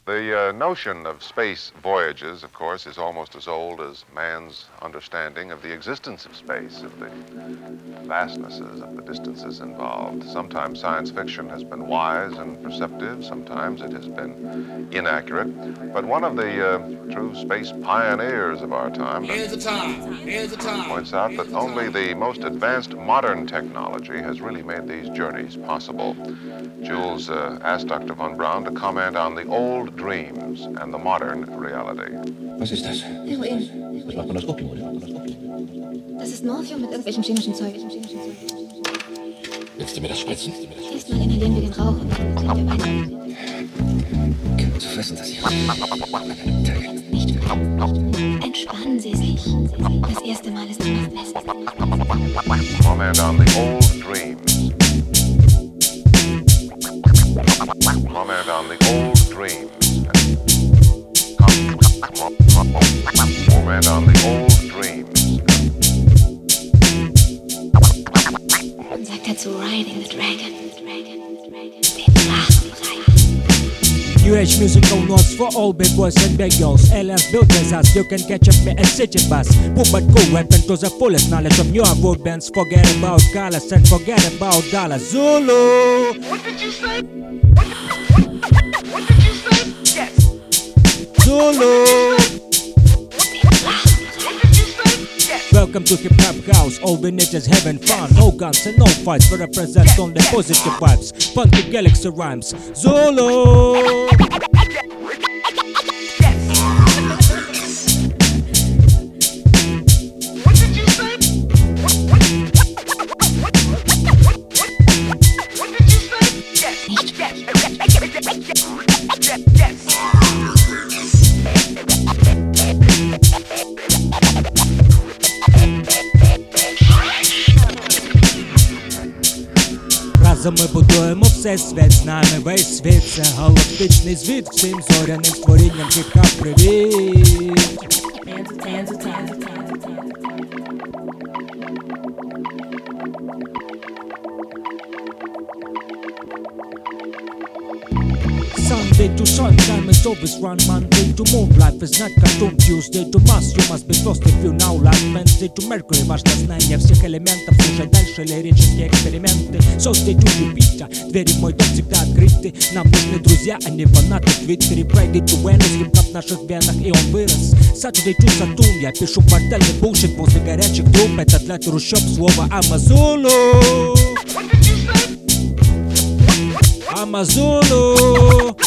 The notion of space voyages, of course, is almost as old as man's understanding of the existence of space, of the vastnesses of the distances involved. Sometimes science fiction has been wise and perceptive, sometimes it has been inaccurate. But one of the true space pioneers of our time points out that only the most advanced modern technology has really made these journeys possible. Jules asked Dr. von Braun to comment on the old dreams and the modern reality. Was ist das? Heroin. Was macht man aus Opium? Das ist Morphium mit irgendwelchem chemischen Zeug. Willst du mir das spritzen? Erstmal inhalieren wir den Rauch und dann sind wir weiter. Gib zu fressen, dass ich an einem Tag... Nicht wirklich. Entspannen Sie sich. Das erste Mal ist immer das Beste. Comment on the old dreams. Comment on the old dreams. Comment on the old dreams. Man sagt dazu Riding the Dragon. New age musical notes for all big boys and big girls. Aliens built as us, you can catch up me a city bus. But go weapon to the fullest knowledge of new above bands. Forget about colors and forget about dollars. Zulu! What did you say? What did you say? Yes. Zulu! Welcome to Hip Hop House, all we need is having fun. No guns and no fights, we represent only positive vibes. Funky galaxy rhymes, Zulu! What did you say? What did you say? Yes. Разом ми будуємо все світ, з нами весь світ. Це галактичний звіт, всім зоряним створінням хіп-хап привіт. Sunday to sun, time is always run. Monday to moon, life is not cartoon. Tuesday to Mars, you must be lost if you now like. Wednesday to Mercury, важно знание всех элементов. Слушай дальше лирические эксперименты. Thursday to Jupiter, двери в мой дом всегда открыты. Нам нужны друзья, а не фанаты в Твиттере. Friday to Venus, хип-хоп в наших венах, и он вырос. Saturday to Saturn, я пишу портальный bullshit после горячих труб. Это для трущоб слово Амазулу. Amazulu.